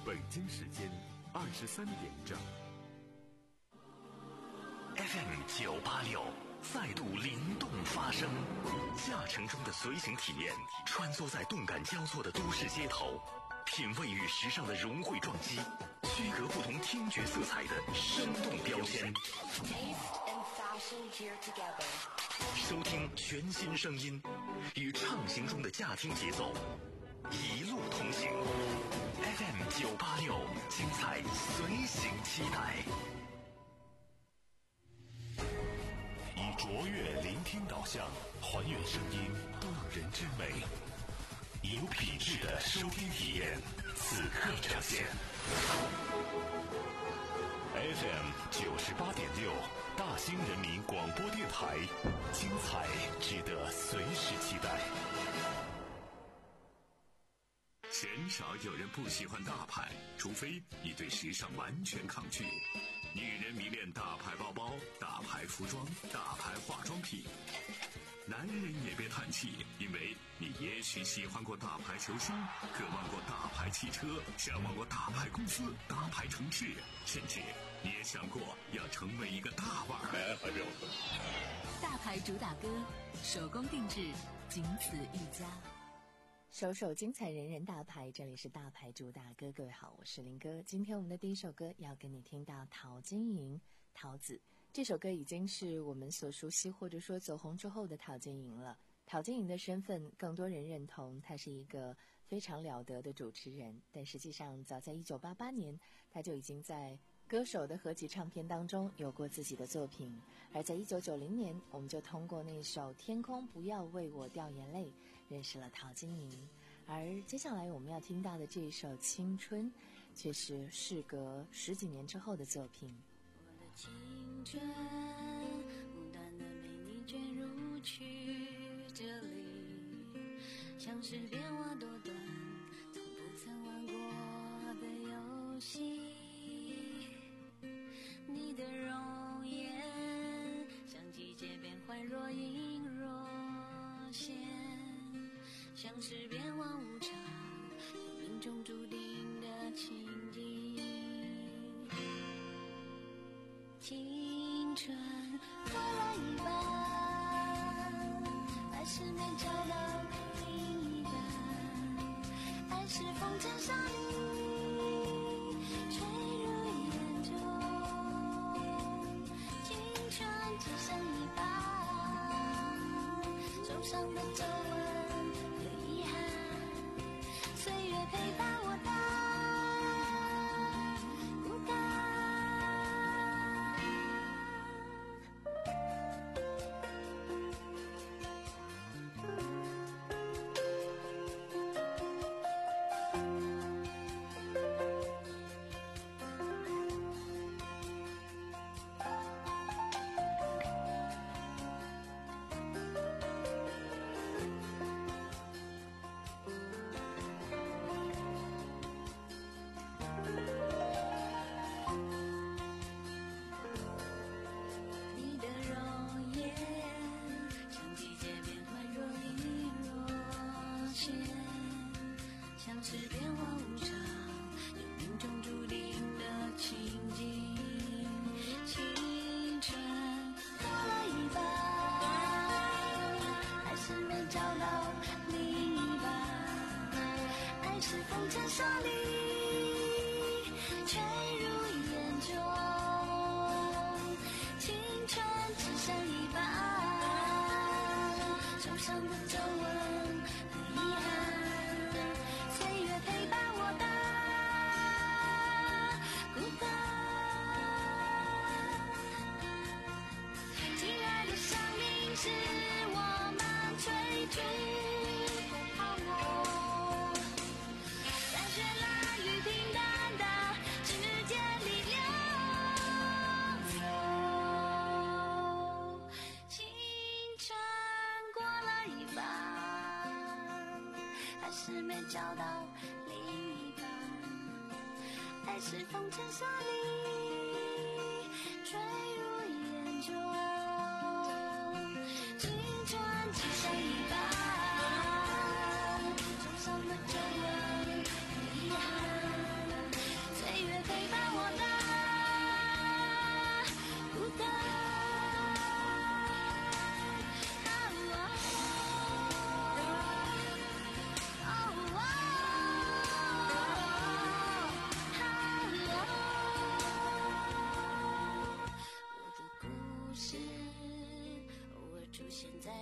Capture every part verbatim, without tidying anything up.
北京时间二十三点整。 F M 九八六再度灵动发声，驾乘中的随行体验，穿梭在动感交错的都市街头，品味与时尚的融汇撞击，区隔不同听觉色彩的生动标签。收听全新声音，与畅行中的驾听节奏，一路同行。F M 九八六，精彩随行期待。以卓越聆听导向，还原声音动人之美，以有品质的收听体验，此刻呈现。F M 九十八点六，大兴人民广播电台，精彩值得随时期待。 鲜少有人不喜欢大牌，除非你对时尚完全抗拒。女人迷恋大牌包包、大牌服装、大牌化妆品。男人也别叹气，因为你也许喜欢过大牌球星，渴望过大牌汽车，向往过大牌公司、大牌城市，甚至你也想过要成为一个大腕儿。 大牌主打歌，手工定制，仅此一家。 首首精彩人人大牌，这里是大牌主打歌。各位好，我是林哥。今天我们的第一首歌要跟你听到陶晶莹，桃子。这首歌已经是我们所熟悉或者说走红之后的陶晶莹了。陶晶莹的身份更多人认同她是一个非常了得的主持人，但实际上早在一九八八年她就已经在歌手的合集唱片当中有过自己的作品，而在一九九零年我们就通过那首天空不要为我掉眼泪认识了陶晶莹。而接下来我们要听到的这一首青春却是事隔十几年之后的作品。 我的青春不断的被你卷入曲折里，像是变化多端从不曾玩过的游戏。你的容颜像季节变换若隐若现，像是变幻无常有命中注定的情景。青春过了一半，还是没找到另一半，爱是风尘沙砾吹入眼中，青春只剩一半，手上的皱纹和遗憾，岁月陪伴我到孤单。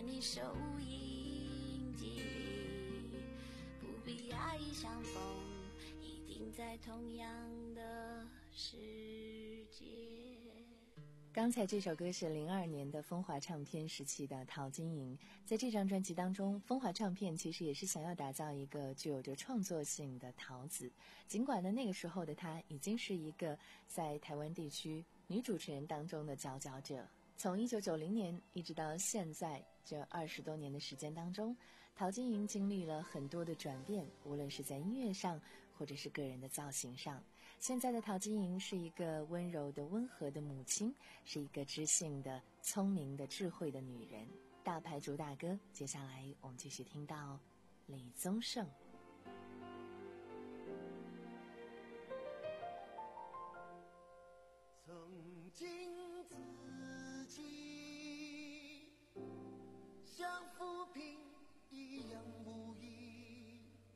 在你收音机里，不必压抑相逢，一定在同样的世界。 刚才这首歌是零二年的风华唱片时期的陶晶莹，在这张专辑当中，风华唱片其实也是想要打造一个具有着创作性的陶子。尽管呢那个时候的她已经是一个在台湾地区女主持人当中的佼佼者。从一九九零年一直到现在这二十多年的时间当中，陶晶莹经历了很多的转变，无论是在音乐上或者是个人的造型上。现在的陶晶莹是一个温柔的温和的母亲，是一个知性的聪明的智慧的女人。大牌主打歌，接下来我们继续听到李宗盛。 曾经自己像浮萍一样无依，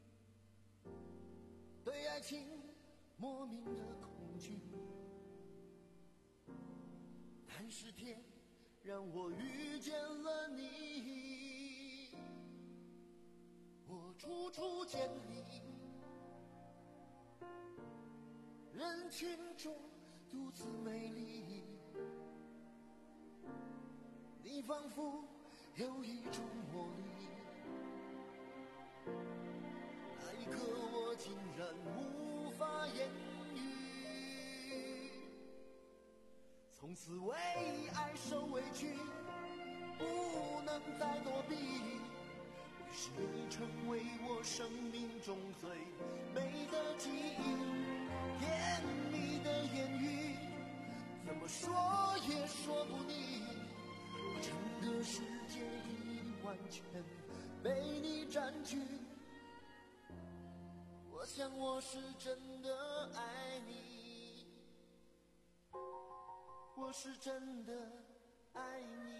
对爱情莫名的恐惧，但是天让我遇见了你，我处处见你，人群中独自美丽，你仿佛有一种魔力，那一刻我竟然无法言语，从此为爱受委屈，不能再躲避，于是你成为我生命中最美的记忆。甜蜜的言语怎么说也说不腻，整个世界已完全被你占据，我想我是真的爱你，我是真的爱你。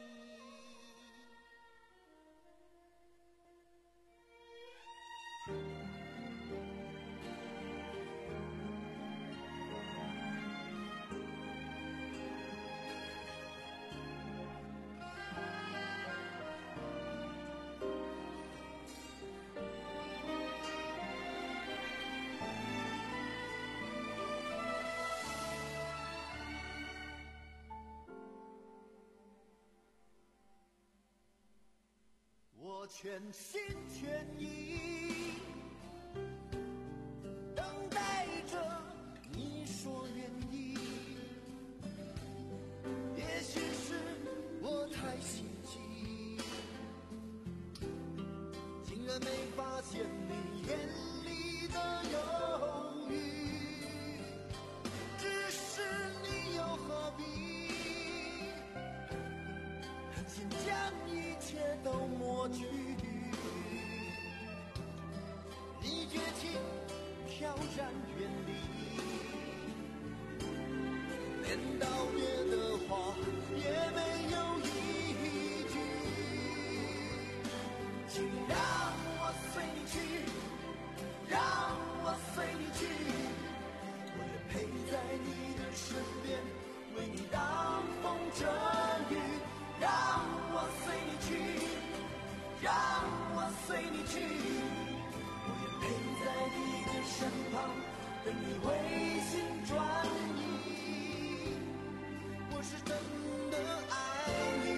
我全心全意等待着你说愿意，也许是我太心急，竟然没发现你眼里的犹豫，只是你又何必狠心将一切都抹去，你绝情飘然远离，连道别的话也没有一句，请让我随你去，让我随你去，我愿陪在你的身边，为你挡风遮雨，让我随你去，让我随你去，我愿陪在你的身旁，等你回心转意，我是真的爱你，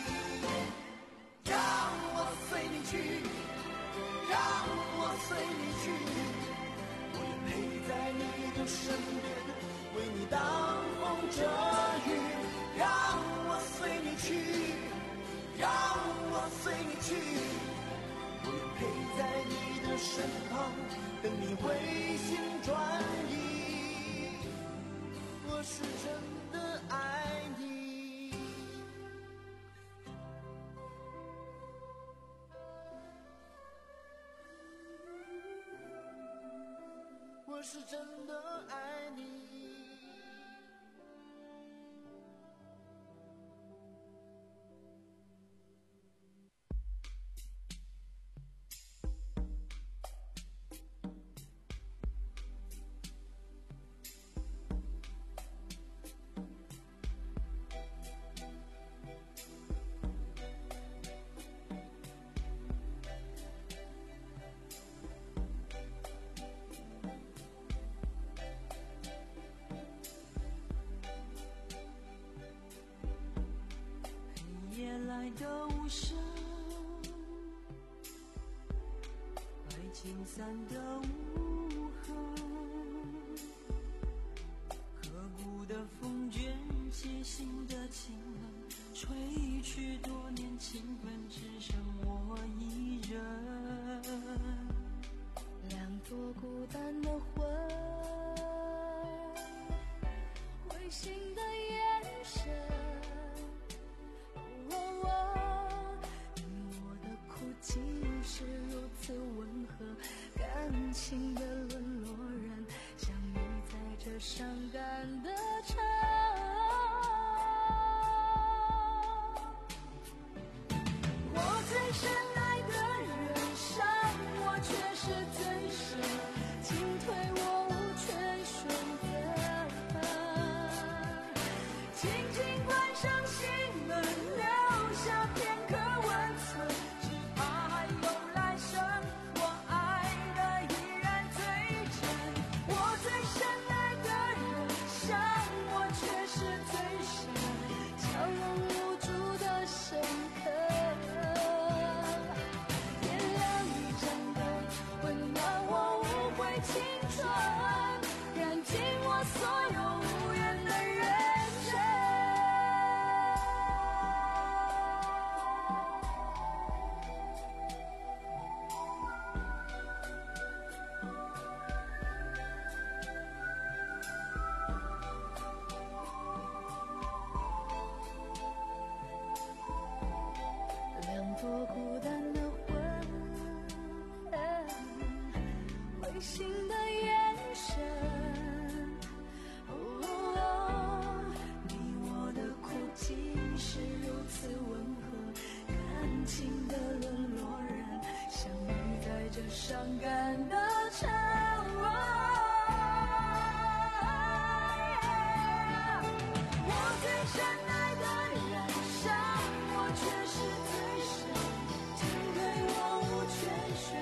让我随你去，让我随你去，我愿陪在你的身边，为你挡风遮雨，让我随你去，让我随你去，我愿陪在你的身旁，等你回心转意，我是真的爱你，我是真的爱你。 的无声，爱情散的无痕，刻骨的风卷起心的情冷，吹去多年情分，只剩我一人。 两朵孤单的魂，灰心的眼神，哦哦，你我的哭泣是如此温和，感情的沦落人，相遇在这伤感的城。我最深爱的人，伤我却是最深，进退我无权选择。轻轻关上心门，留下片刻温存，只怕还有来生，我爱的依然最真。我最深爱的人，伤我却是最深，笑容无助的深刻。点亮一盏灯，温暖我无悔青春，燃尽我所有无缘的认真。两朵孤单的魂，灰心的眼神，哦，你我的哭泣是如此温和，感情的沦落人，相遇在这伤感的城。我最深爱的人，伤我却是最深，进退我无权选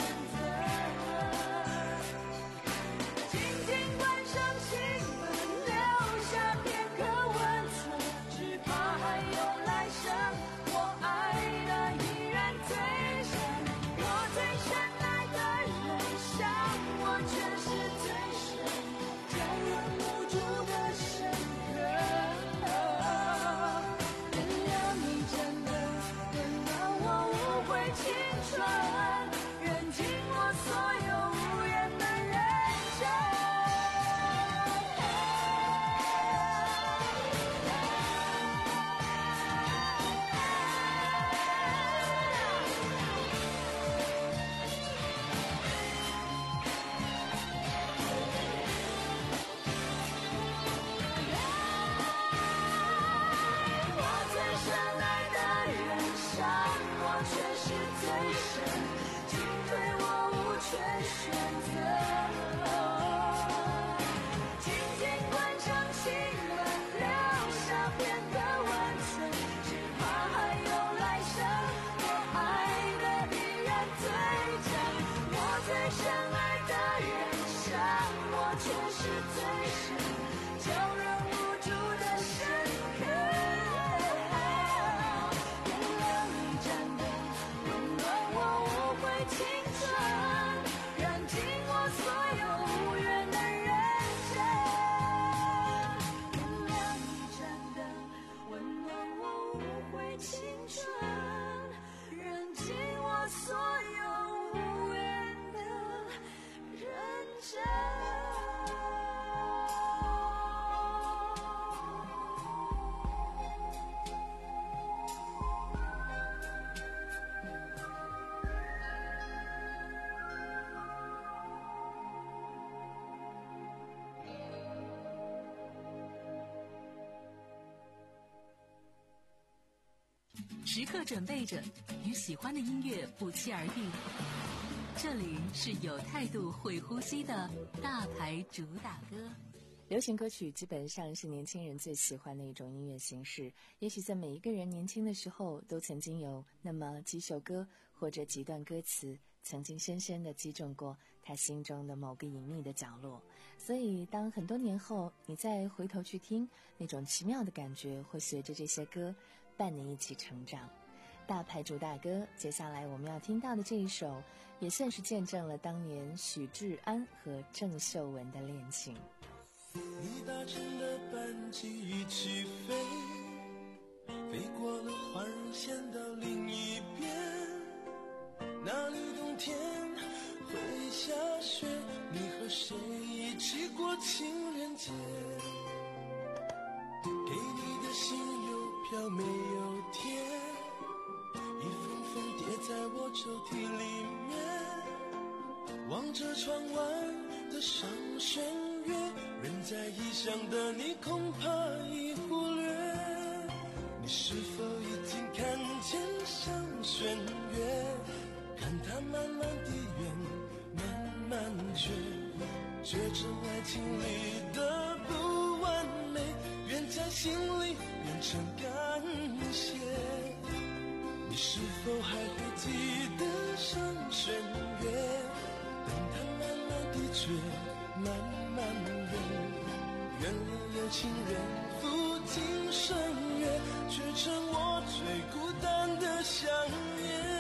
择。轻轻关上心门，留下片刻温存，只怕还有来生，我爱的依然最深。我最深爱的人，伤我却是最深，叫人无助的深刻。点亮一盏灯，温暖我无悔青春，燃尽我所有无缘的认真。我最深爱的人，伤我却是最深，进退我无权选择。轻轻关上心门，留下片刻温存，只怕还有来生，我爱的依然最真。我最深爱的人，伤我却是最深，叫人无助的深刻。点亮一盏灯，温暖我无悔青春，燃尽我所有无缘的认真。点亮一盏灯，温暖我无悔青春，燃尽我所有无缘的认真。 时刻准备着与喜欢的音乐不期而遇。这里是有态度、会呼吸的大牌主打歌。 流行歌曲基本上是年轻人最喜欢的一种音乐形式，也许在每一个人年轻的时候都曾经有那么几首歌或者几段歌词曾经深深地击中过他心中的某个隐秘的角落，所以当很多年后你再回头去听，那种奇妙的感觉会随着这些歌伴你一起成长。 大牌主打歌。接下来我们要听到的这一首，也算是见证了当年许志安和郑秀文的恋情。 你搭乘的班机一起飞，飞过了环线到另一边，那里冬天会下雪，你和谁一起过情人节？给你的信邮票没有贴，一封封叠在我抽屉里面，望着窗外的上弦月，人在异乡的你恐怕已忽略，你是否已经看见上弦月？看它慢慢地圆，慢慢缺，缺成爱情里的不完美，愿在心里变成感谢。你是否还会记得上弦月？等它慢慢地缺，慢慢圆，圆了有情人赴今生约，却成我最孤单的想念。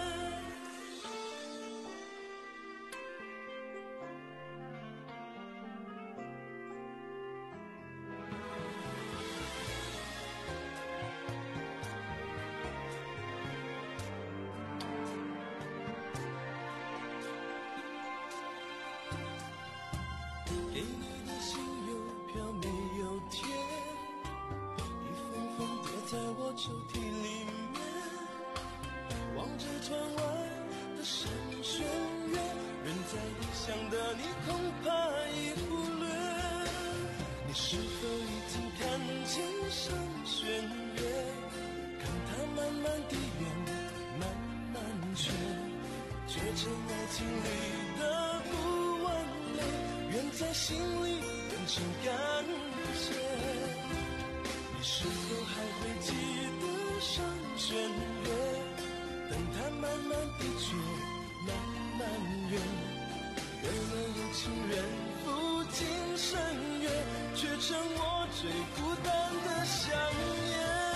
给你的信邮票没有贴，一封封叠在我抽屉里面，望着窗外的上弦月，人在异乡的你恐怕已忽略，你是否已经看见上弦月？看它慢慢地圆，慢慢缺，缺成爱情里的不完美，愿在心里变成感谢。你是否还会记得上弦月？等它慢慢地缺，慢慢圆，圆了有情人赴今生约，却成我最孤单的想念。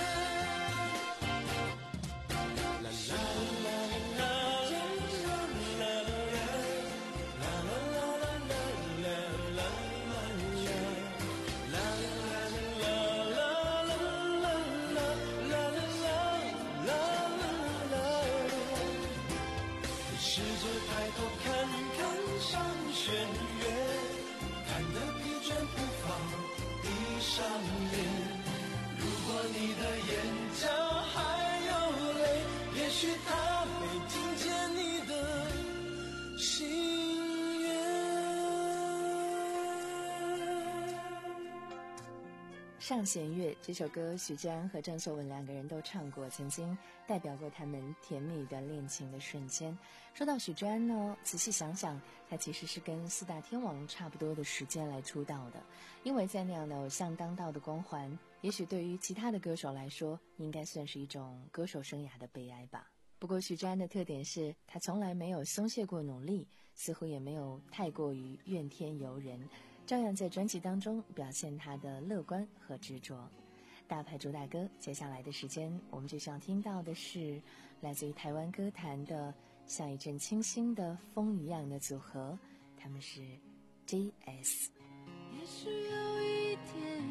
试着抬头看看上弦月，看得疲倦不放，闭上眼。如果你的眼角还有泪，也许他没听见你的心愿。 上弦月这首歌，许志安和郑秀文两个人都唱过，曾经代表过他们甜蜜的恋情的瞬间。说到许志安呢，仔细想想，他其实是跟四大天王差不多的时间来出道的，因为在那样的偶像当道的光环，也许对于其他的歌手来说，应该算是一种歌手生涯的悲哀吧。不过许志安的特点是，他从来没有松懈过努力，似乎也没有太过于怨天尤人，照样在专辑当中表现他的乐观和执着。大牌主打歌，接下来的时间我们就想听到的是来自于台湾歌坛的像一阵清新的风一样的组合，他们是 G S。 也许有一天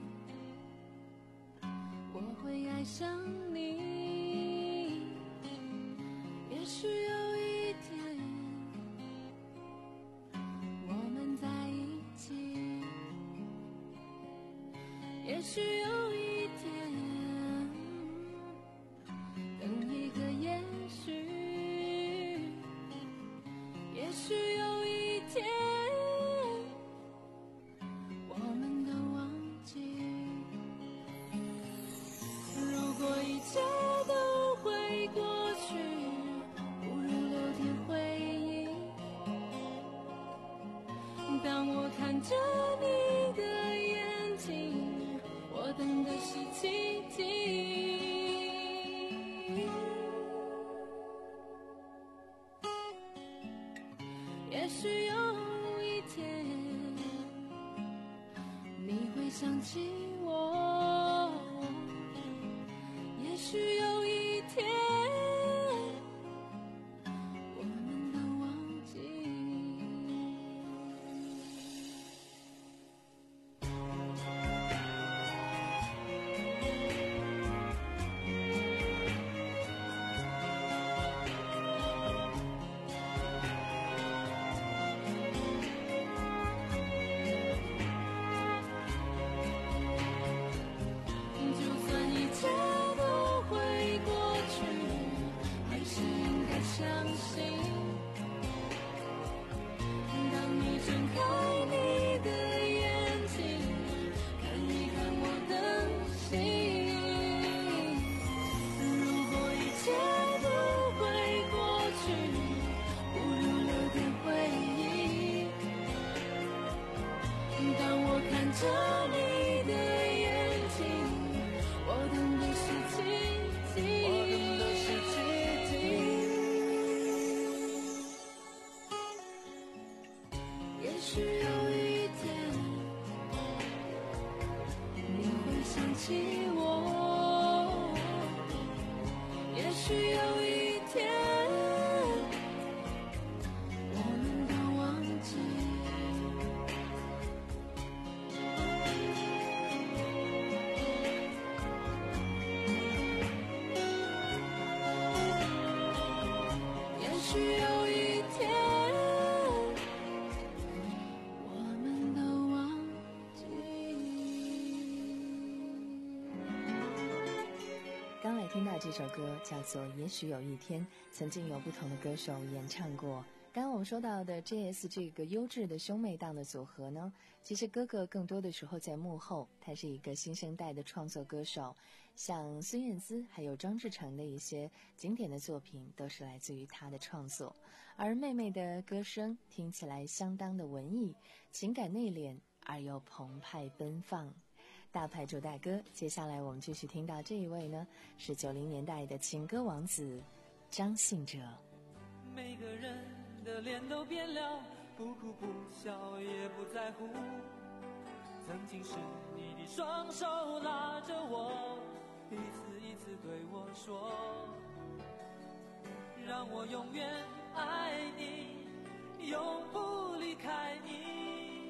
我会爱上你，也许有一天我们在一起，也许有一天，等一个也许，也许有一天我们都忘记。如果一切都会过去，不如留点回忆。当我看着你的眼睛，我等的是奇迹。也许有一天你会想起我，也许有一天许有一天，我们都忘记。也许有一天，我们都忘记。 刚才听到这首歌叫做《也许有一天》，曾经有不同的歌手演唱过。刚刚我们说到的 J S 这个优质的兄妹档的组合呢，其实哥哥更多的时候在幕后，他是一个新生代的创作歌手，像孙燕姿还有张志成的一些经典的作品都是来自于他的创作。而妹妹的歌声听起来相当的文艺，情感内敛而又澎湃奔放。大牌主大哥，接下来我们继续听到这一位呢，是九零年代的情歌王子张信哲。 每个人的脸都变了，不哭不笑也不在乎。曾经是你的双手拉着我，一次一次对我说，让我永远爱你，永不离开你。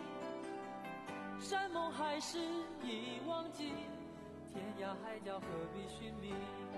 山盟海誓已忘记，天涯海角何必寻觅。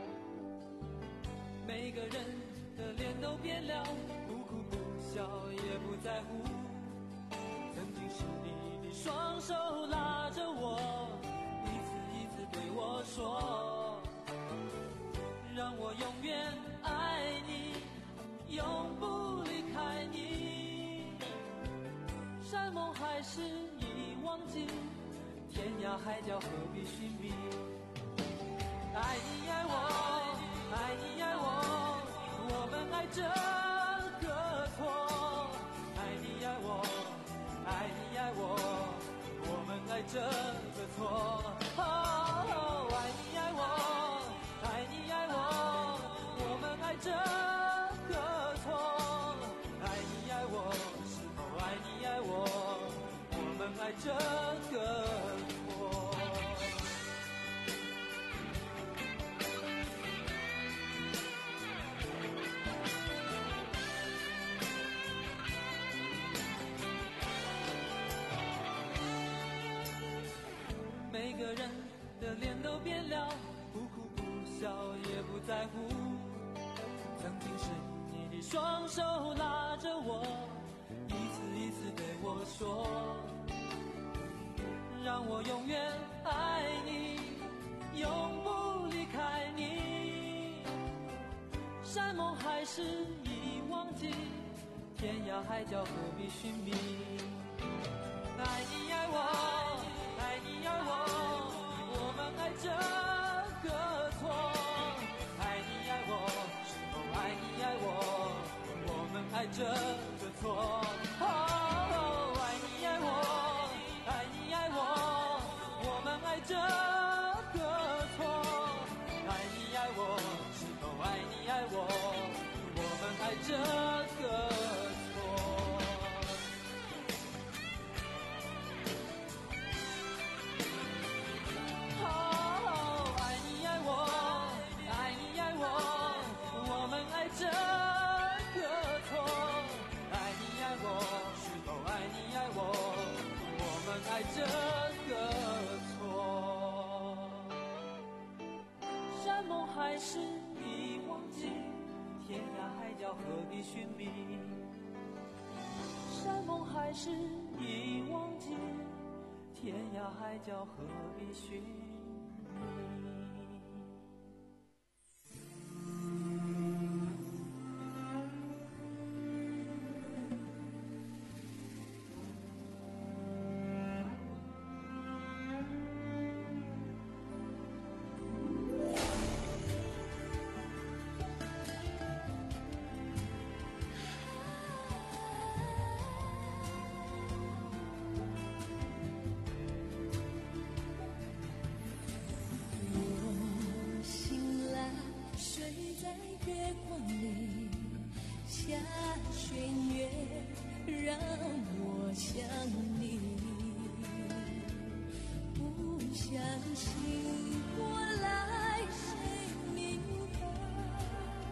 每个人的脸都变了，不哭不笑也不在乎。曾经是你的双手拉着我，一次一次对我说，让我永远爱你，永不离开你。山盟海誓已忘记，天涯海角何必寻觅。爱你爱我，爱你爱我，我们爱这个错。爱你爱我，爱你爱我，我们爱这个错。哦，爱你爱我，爱你爱我，我们爱这个错。爱你爱我，是否爱你爱我，我们爱这个错。每个人的脸都变了，不哭不笑也不在乎。曾经是你的双手拉着我，一次一次对我说，让我永远爱你，永不离开你。山盟海誓已忘记，天涯海角何必寻觅。爱你爱我，爱你爱我，我们爱这个错。爱你爱我，是否爱你爱我，我们爱这个错。哦，爱你爱我，爱你爱我，我们爱这个错。爱你爱我，是否爱你爱我，我们爱这个错。这个错，爱你爱我，是否爱你爱我，我们爱这个错。山盟海誓已忘记，天涯海角何必寻觅。山盟海誓已忘记，天涯海角何必寻觅。 相信我来谁明白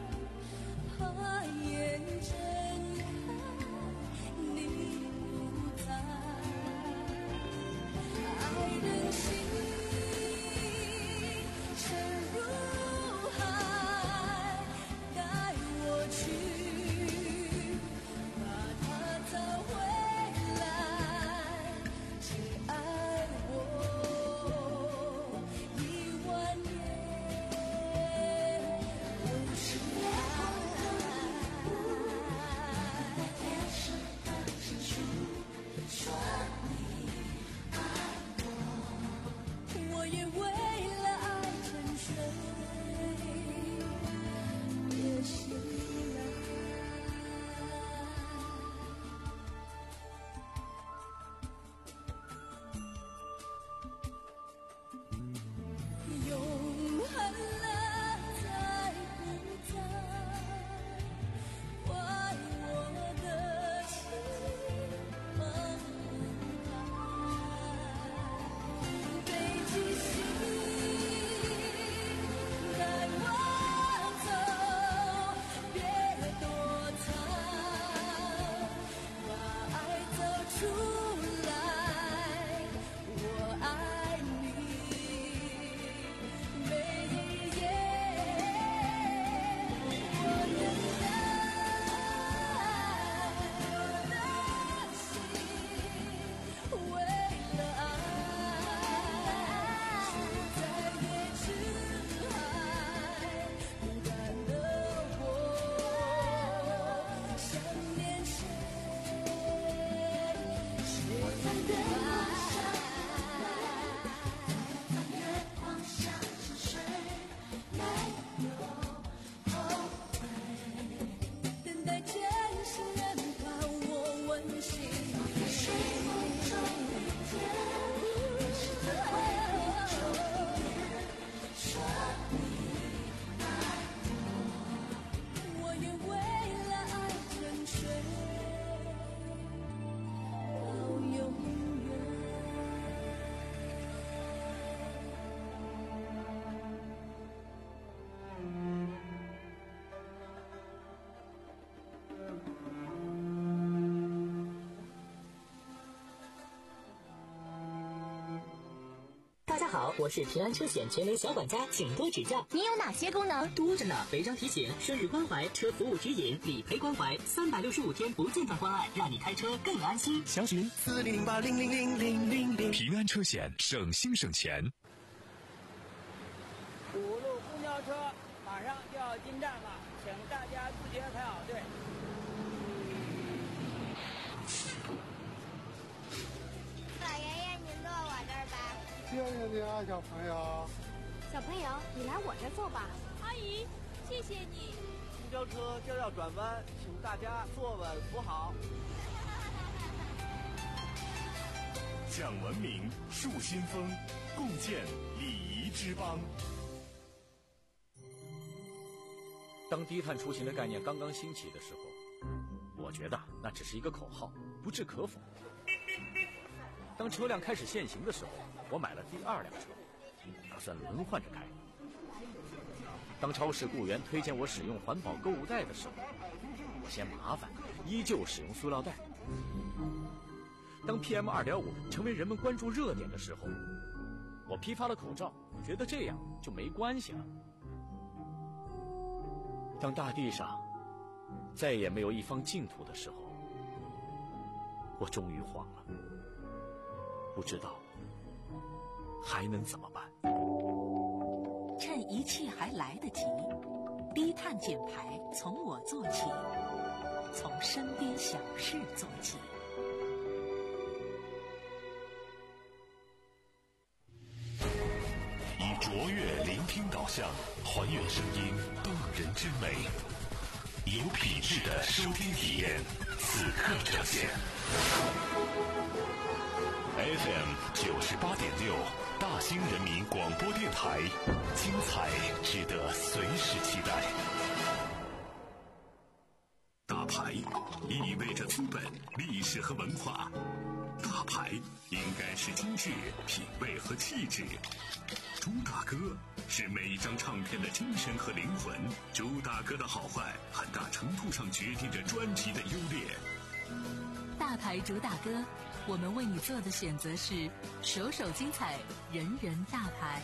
好，我是平安车险全能小管家，请多指教。 你有哪些功能？ 多着呢，违章提醒、生日关怀、车服务指引、理赔关怀，三百六十五天不间断关爱，让你开车更安心。 详询四零零八零零零零零零。 平安车险，省心省钱。 五路公交车马上就要进站了，请大家自觉排好队。 老爷爷，您坐我这儿吧。 谢谢你啊，小朋友。 小朋友，你来我这儿坐吧。 阿姨，谢谢你。 公交车就要转弯，请大家坐稳扶好。 讲文明，树新风，共建礼仪之邦。 当低碳出行的概念刚刚兴起的时候，我觉得那只是一个口号，不置可否。当车辆开始限行的时候，我买了第二辆车，打算轮换着开。当超市雇员推荐我使用环保购物袋的时候，我嫌麻烦，依旧使用塑料袋。当 P M 二点五 成为人们关注热点的时候，我批发了口罩，觉得这样就没关系了。当大地上再也没有一方净土的时候，我终于慌了，不知道还能怎么办。 趁一切还来得及，低碳减排从我做起，从身边小事做起。 以卓越聆听导向，还原声音动人之美，有品质的收听体验，此刻呈现。F M 九十八点六，大兴人民广播电台，精彩值得随时期待。大牌意味着资本、历史和文化，大牌应该是精致、品味和气质。朱大哥是每一张唱片的精神和灵魂，朱大哥的好坏很大程度上决定着专辑的优劣。 大牌朱大哥，我们为你做的选择是首首精彩，人人大牌。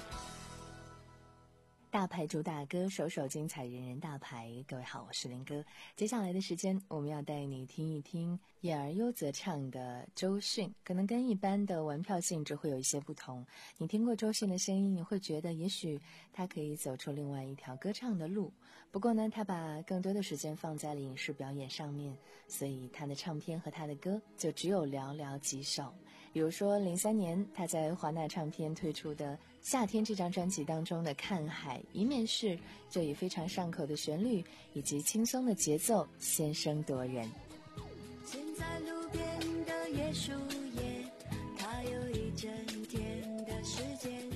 大牌主打歌，首首精彩，人人大牌。各位好，我是林哥。接下来的时间，我们要带你听一听演而优则唱的周迅，可能跟一般的玩票性质会有一些不同。你听过周迅的声音，你会觉得也许他可以走出另外一条歌唱的路。不过呢，他把更多的时间放在了影视表演上面，所以他的唱片和他的歌就只有寥寥几首。比如说零三年他在华纳唱片推出的《夏天》这张专辑当中的《看海》，一面是就以非常上口的旋律以及轻松的节奏先声夺人。 现在路边的椰树叶，它有一整天的时间，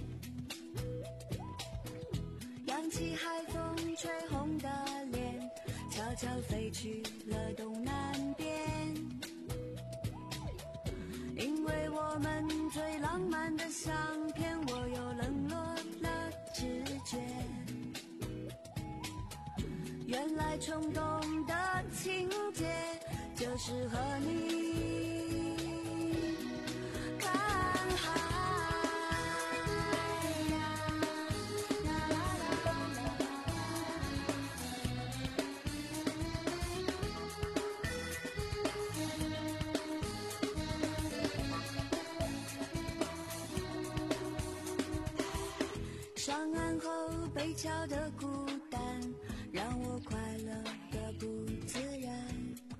扬起海风吹红的脸，悄悄飞去了东南边。因为我们最浪漫的相片，我又冷落了直觉。原来冲动的情节就是和你看海。上岸后被敲的孤单，让我快乐的不自然。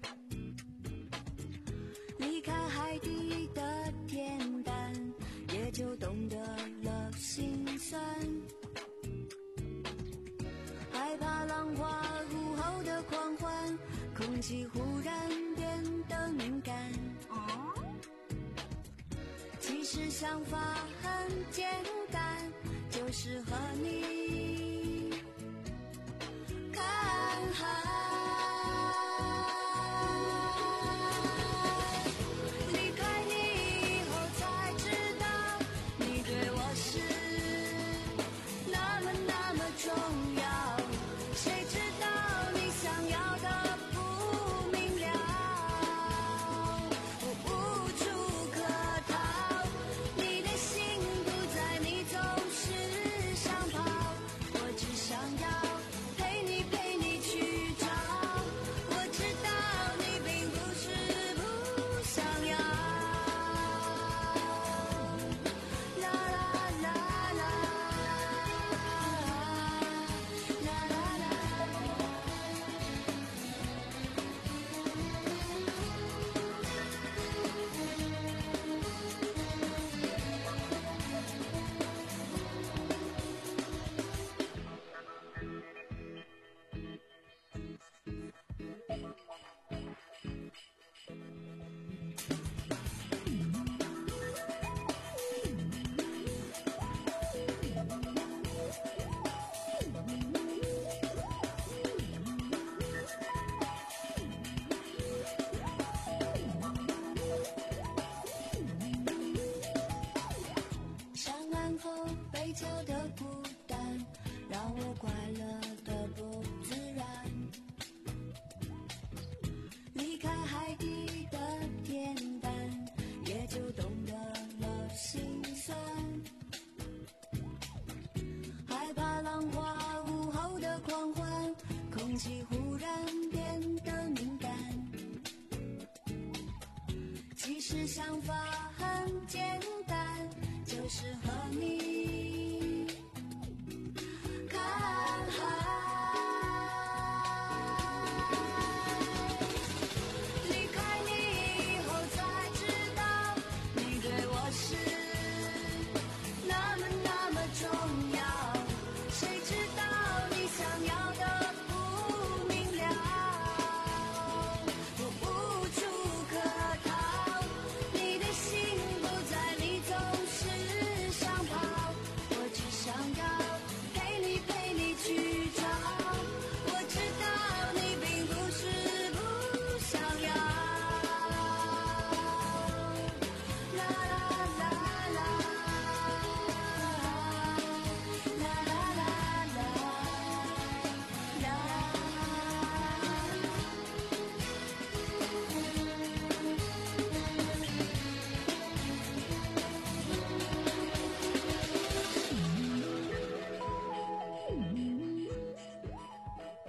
离开海底的恬淡，也就懂得了心酸。害怕浪花午后的狂欢，空气忽然变得敏感。其实想法很简单，就是和你看海。离开你以后才知道，你对我是那么那么重要。谁知道你想要的不明了，我无处可逃，你的心不在。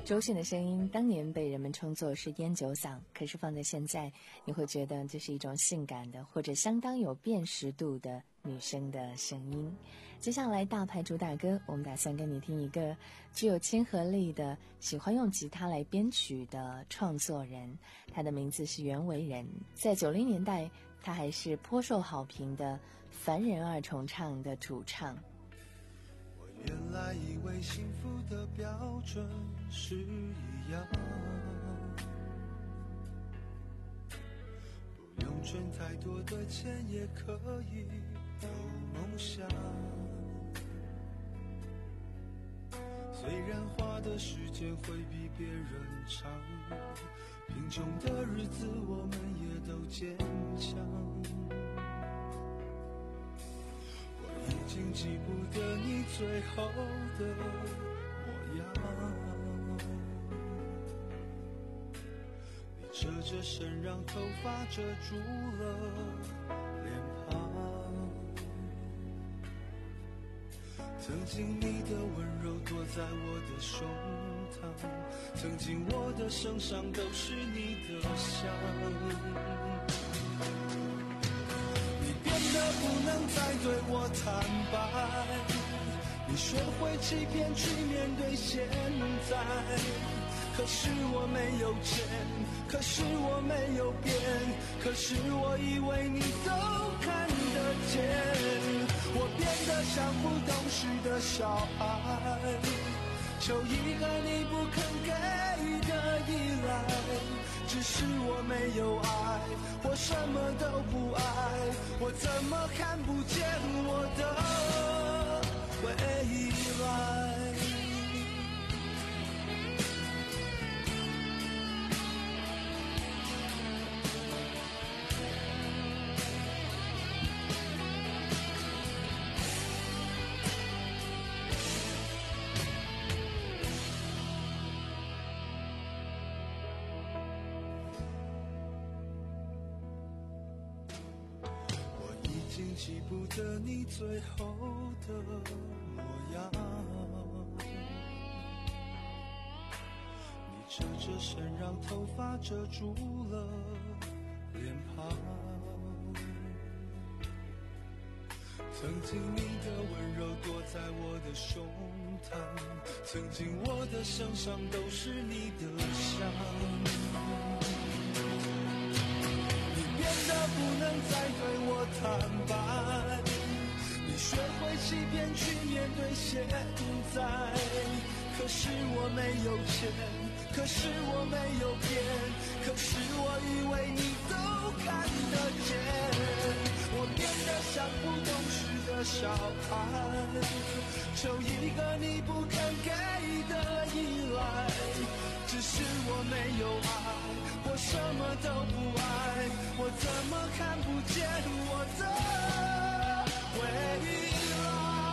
周迅的声音当年被人们称作是烟酒嗓，可是放在现在，你会觉得这是一种性感的或者相当有辨识度的女生的声音。接下来大牌主打歌，我们打算跟你听一个具有亲和力的喜欢用吉他来编曲的创作人，他的名字是袁惟仁。在九零年代，他还是颇受好评的凡人二重唱的主唱。 我原来以为幸福的标准是一样，不用赚太多的钱也可以有梦想，虽然花的时间会比别人长，贫穷的日子我们也都坚强，我已经记不得你最后的模样，你侧着身让头发遮住了脸庞，曾经你的温柔躲在我的胸膛，曾经我的身上都是你的香，你变得不能再对我坦白，你学会欺骗去面对现在，可是我没有钱，可是我没有变，可是我以为你都看得见，我变得像不懂事的小孩，求一个你不肯给的依赖，只是我没有爱，我什么都不爱，我怎么看不见我的未来。记不得你最后的模样，你侧着身让头发遮住了脸庞，曾经你的温柔躲在我的胸膛，曾经我的身上都是你的香，不能再对我坦白，你学会欺骗去面对现在，可是我没有钱，可是我没有变，可是我以为你都看得见，我变得像不懂事的小孩，求一个你不肯给的依赖，只是我没有爱，我什么都不爱，我怎么看不见我的未来？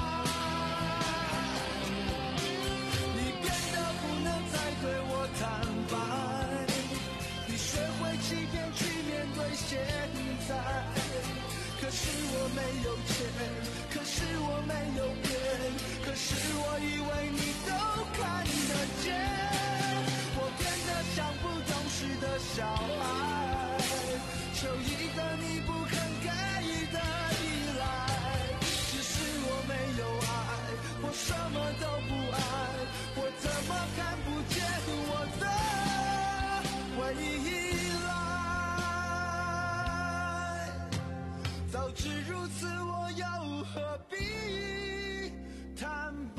你变得不能再对我坦白，你学会欺骗去面对现在，可是我没有钱，可是我没有变，可是我以为你都看得见，我变得像不懂事的小孩，求一个你不肯给的依赖，只是我没有爱，我什么都不爱，我怎么看不见我的未来？早知如此，我又何必坦白？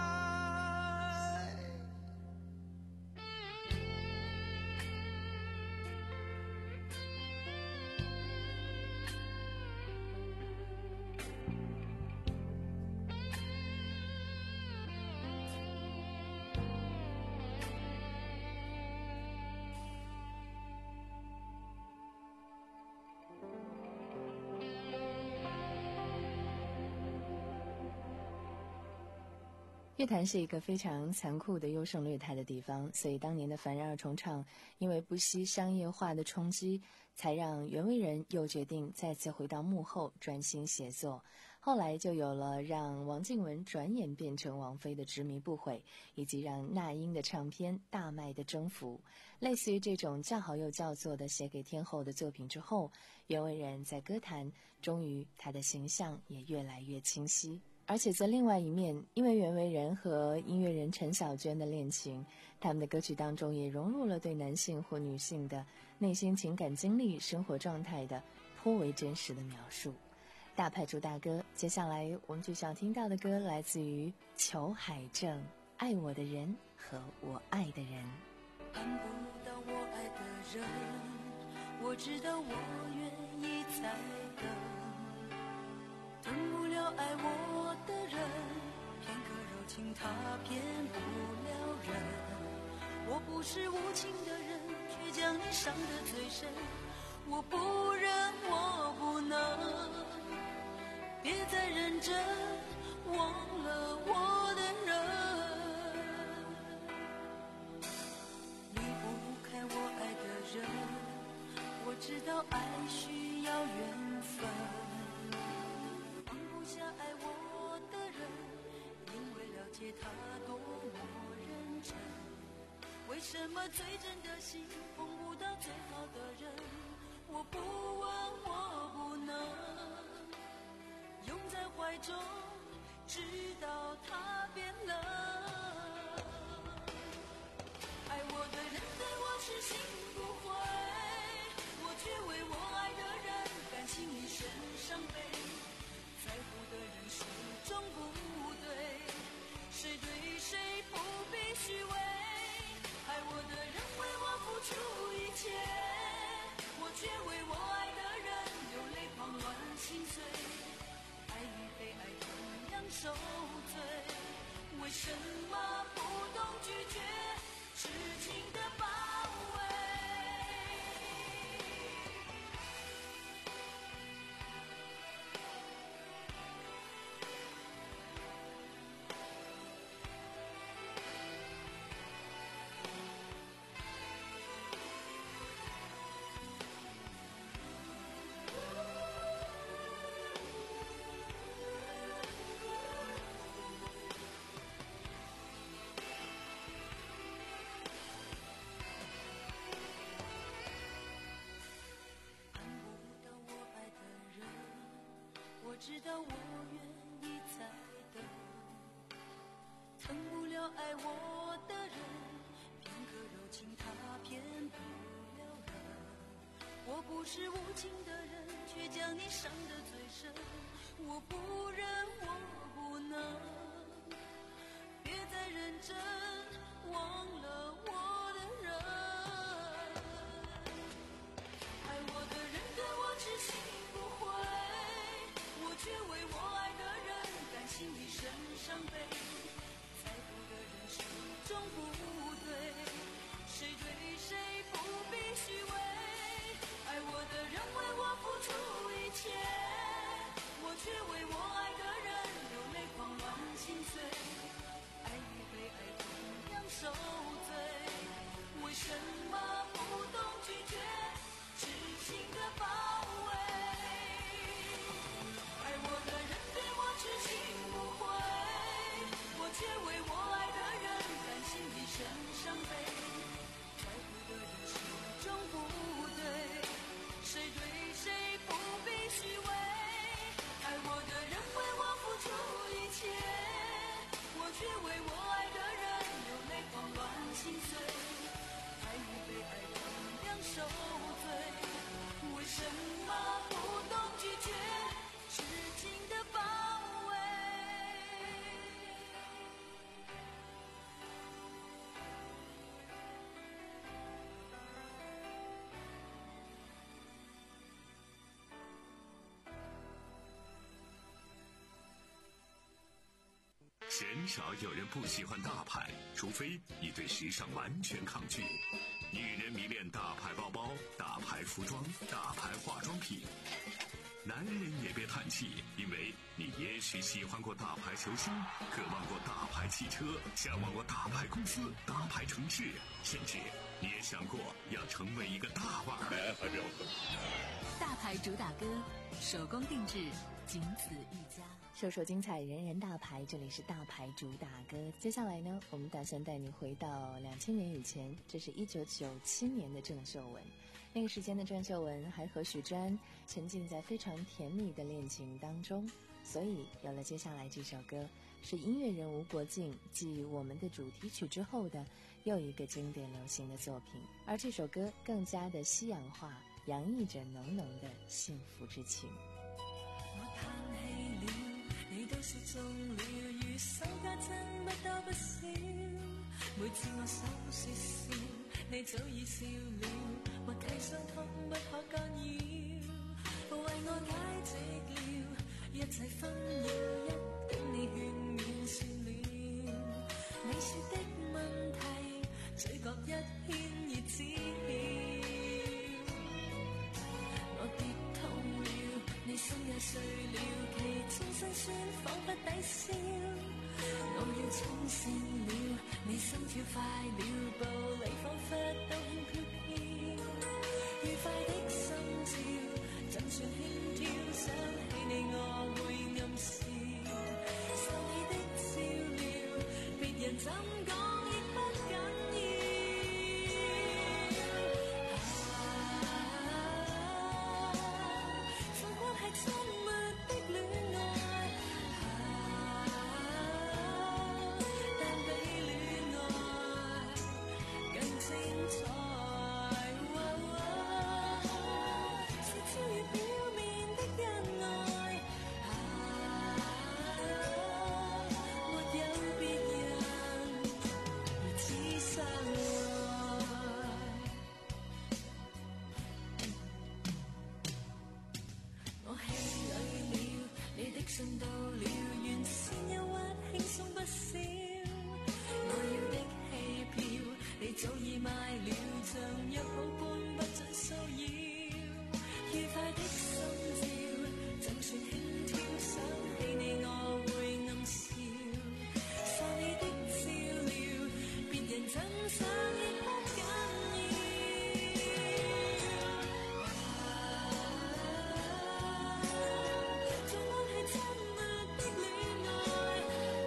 乐坛是一个非常残酷的优胜劣汰的地方，所以当年的凡人二重唱因为不惜商业化的冲击，才让袁惟仁又决定再次回到幕后专心写作。 后来就有了让王靖雯转眼变成王菲的执迷不悔，以及让那英的唱片大卖的征服。类似于这种叫好又叫座的写给天后的作品之后，袁惟仁在歌坛终于他的形象也越来越清晰。而且在另外一面，因为袁惟仁和音乐人陈小娟的恋情，他们的歌曲当中也融入了对男性或女性的内心情感经历、生活状态的颇为真实的描述。大牌主打歌，接下来我们就想听到的歌来自于裘海正，《爱我的人和我爱的人》。 看不到我爱的人，我知道我愿意再等，等不了爱我的人，片刻柔情他骗不了人。我不是无情的人，却将你伤得最深。我不忍，我不能，别再认真忘了我的人。离不开我爱的人，我知道爱需要缘分。放不下爱我的人，因为了解他多么认真。为什么最真的心碰不到最好的人？我不问，我不能拥在怀中，直到他变冷。爱我的人对我痴心不悔，我却为我爱的人甘心一生伤悲。在乎的人始终不对，谁对谁不必虚伪。爱我的人为我付出一切，我却为我爱的人流泪狂乱心碎。爱与被爱同样受罪，为什么不懂拒绝痴情的包围？知道我愿意再等，疼不了爱我的人，片刻柔情他骗不了人。我不是无情的人，却将你伤得最深。我不忍，我不能，别再认真忘了我的人。爱我的人对我痴心不悔，我却为我爱的人甘心一生伤悲。在乎的人始终不对，谁对谁不必虚伪。爱我的人为我付出一切，我却为我爱的人流泪狂乱心碎。爱与被爱同样受罪，为什么不懂拒绝痴情的包围？痴心不悔，我却为我爱的人甘心一生伤悲。在乎的人始终不对，谁对谁不必虚伪。爱我的人为我付出一切，我却为我爱的人流泪狂乱心碎。爱与被爱同样受罪，为什么不懂拒绝痴情的包围？ 鲜少有人不喜欢大牌，除非你对时尚完全抗拒。女人迷恋大牌包包、大牌服装、大牌化妆品。男人也别叹气，因为你也许喜欢过大牌球星，渴望过大牌汽车，向往过大牌公司、大牌城市，甚至你也想过要成为一个大腕儿。 大牌主打歌，手工定制， 仅此一家。 首首精彩，人人大牌，这里是大牌主打歌。接下来呢，我们打算带你回到两千年以前，这是一九九七年的郑秀文。那个时间的郑秀文还和许专沉浸在非常甜蜜的恋情当中，所以有了接下来这首歌，是音乐人吴国敬继我们的主题曲之后的又一个经典流行的作品，而这首歌更加的西洋化，洋溢着浓浓的幸福之情。 我叹氣了，你都說中了，如手家珍乜都不少。每次我想說笑，你早已笑了，或替傷痛不可干擾，為我解釋了一切紛擾，一經你勸勉算了。你說的問題，嘴角一牽熱知曉。我跌痛了，你心也碎了，其中辛酸彷彿抵消。我要衝線了，你心跳快了，步履彷彿都輕飄飄。愉快的心照，怎算輕佻？想起你我會暗笑，受你的笑料，別人怎講亦不緊要。儘管係親密的戀愛，但比戀愛更精彩。是超越表面的恩愛，沒有別人如此相愛。我氣餒了，你的信到了，原先憂鬱輕鬆不少。我要的戲票，你早已買了，像約好般不准騷擾。愉快的心照，怎算輕佻？想起你我會暗笑，受你的照料，別人怎想亦不緊要。縱然係親密的戀愛，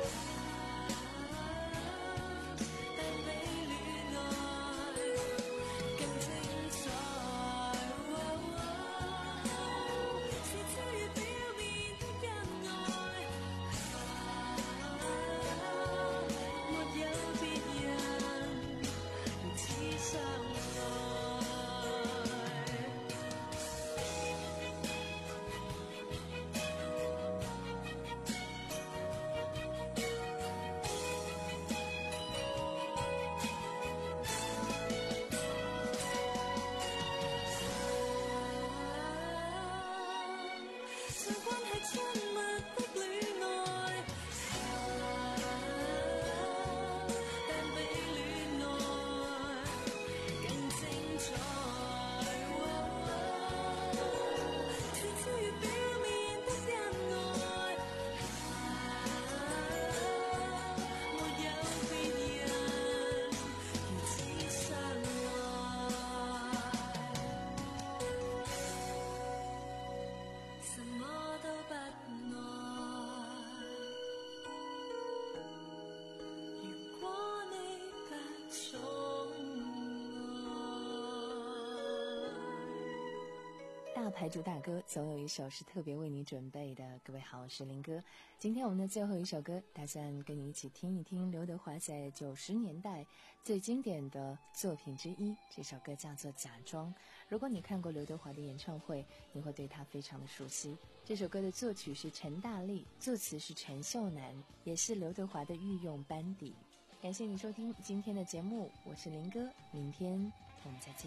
但比戀愛更精彩。是超越表面的恩愛，沒有別人如此相愛。儘管係親密的戀愛，但比戀愛更精彩。是超越表面的恩愛，沒有別人如此相愛。什麼都不愛，如果你不寵愛。 大牌主打歌总有一首是特别为你准备的。各位好，我是林哥。今天我们的最后一首歌，打算跟你一起听一听刘德华在九十年代最经典的作品之一，这首歌叫做《假装》。如果你看过刘德华的演唱会，你会对他非常的熟悉。这首歌的作曲是陈大力，作词是陈秀楠，也是刘德华的御用班底。感谢你收听今天的节目，我是林哥，明天我们再见。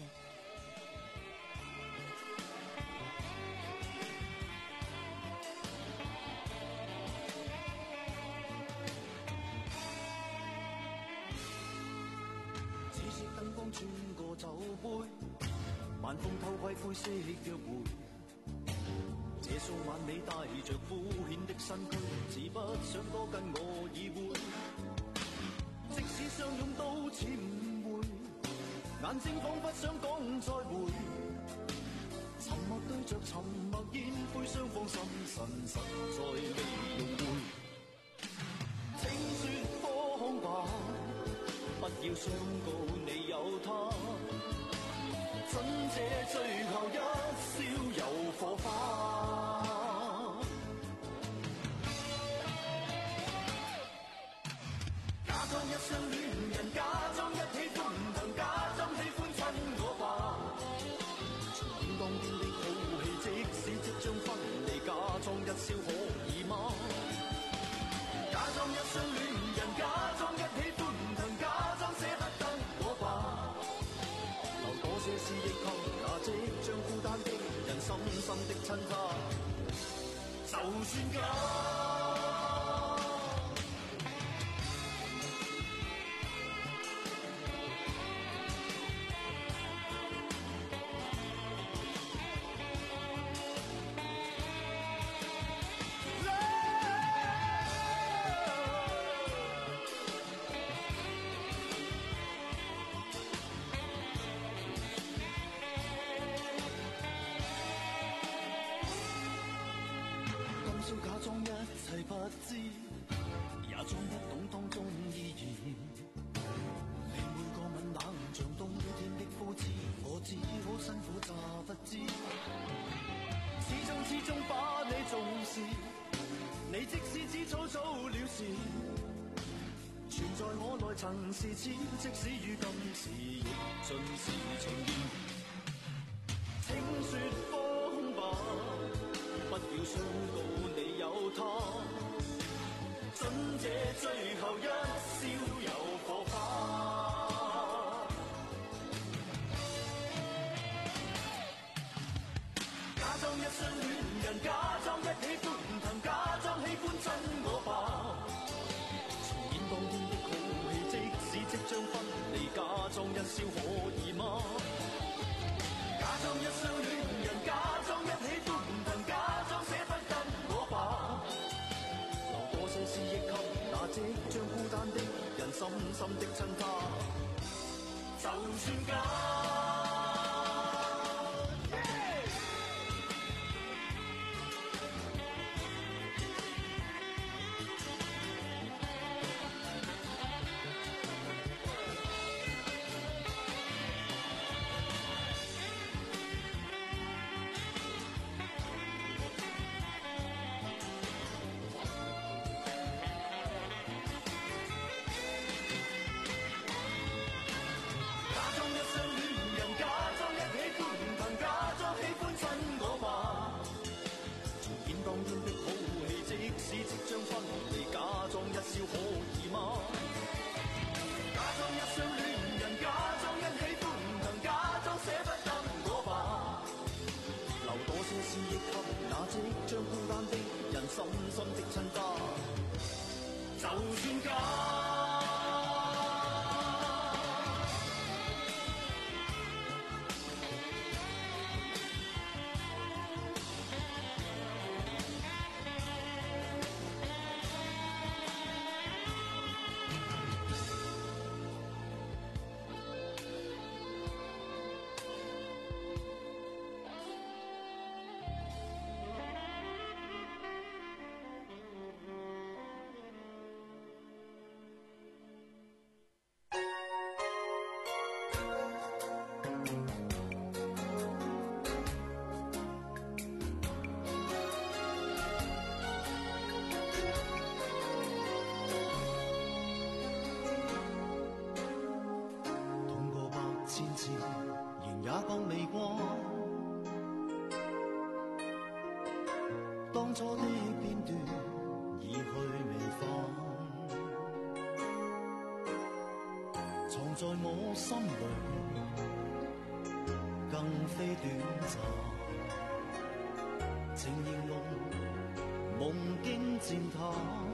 紫色燈光穿過酒杯，晚風偷窺灰色約會。這數晚你帶着敷衍的身軀，只不想多跟我意會。即使相擁都似誤會，眼睛彷彿想講再會。沉默對着沉默煙灰，雙方心神實在未融會。請說謊吧，不要相告你有他，怎這最後一笑有火花？假裝一雙戀人，假裝一起歡騰，假裝喜歡親我吧。重演當天的好戲，即使即將分離，假裝一笑可以嗎？假裝一雙戀人，假裝一起歡騰，假裝捨不得我吧。留多些思憶給那即將孤單的人，深深的親他，就算假。不知，也裝不懂當中意義。你每個吻冷像冬天的枯枝，我只好辛苦詐不知。始終始終把你重視，你即使只草草了事，存在我內曾是此，即使於今時亦盡是情意。請說謊吧，不要相告你有他，准這最後一笑有火花。假裝一雙戀人，假裝一起歡騰，假裝喜歡親我吧。重演當天的好戲，即使即將分離，假裝一笑可以嗎？假裝一雙戀人，假裝一起歡騰，假裝捨不得我吧。留多些思憶給那即將孤單的人，深深的親他，就算假。將孤單的人深深的親他，就算假。仍也覺未過，當初的片段已去未放，藏在我心裏，更非短暫。情形濃，夢境漸淡，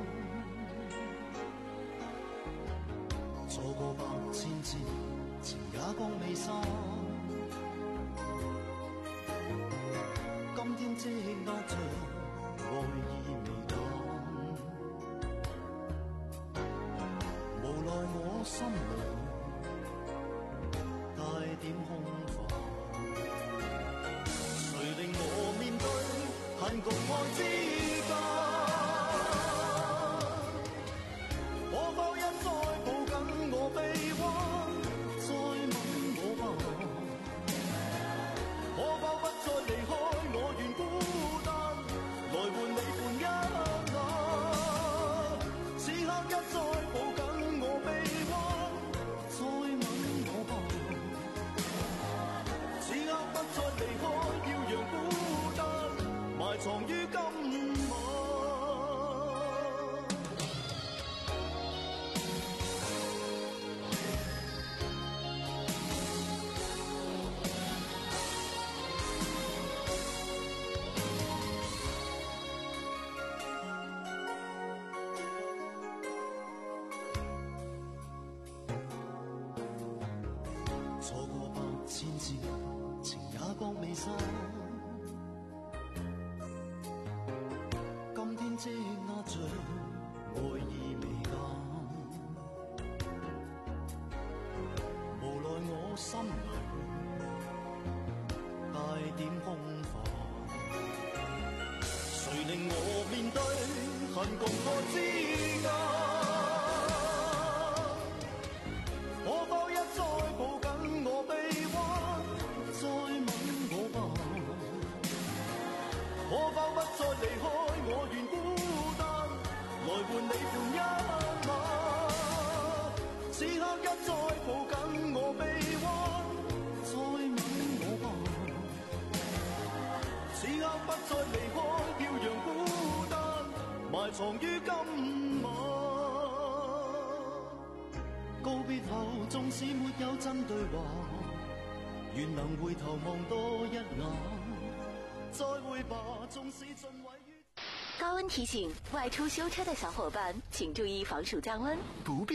錯過百千次。情也覺未散，今天積壓着愛意未淡，無奈我心裏帶點空泛，誰令我心大點空房，誰令我面對恨共我之間？可否一再抱緊我臂彎，再吻我吧？可否不再離開我願孤單，來伴你伴一晚？此刻一再抱緊我臂彎，再吻我吧？此刻不再離開，漂洋孤單，埋藏於今晚。告別後，縱使沒有真對話，願能回頭望多一眼。再會吧，縱使盡毀於。 高温提醒：外出修车的小伙伴，请注意防暑降温。 不必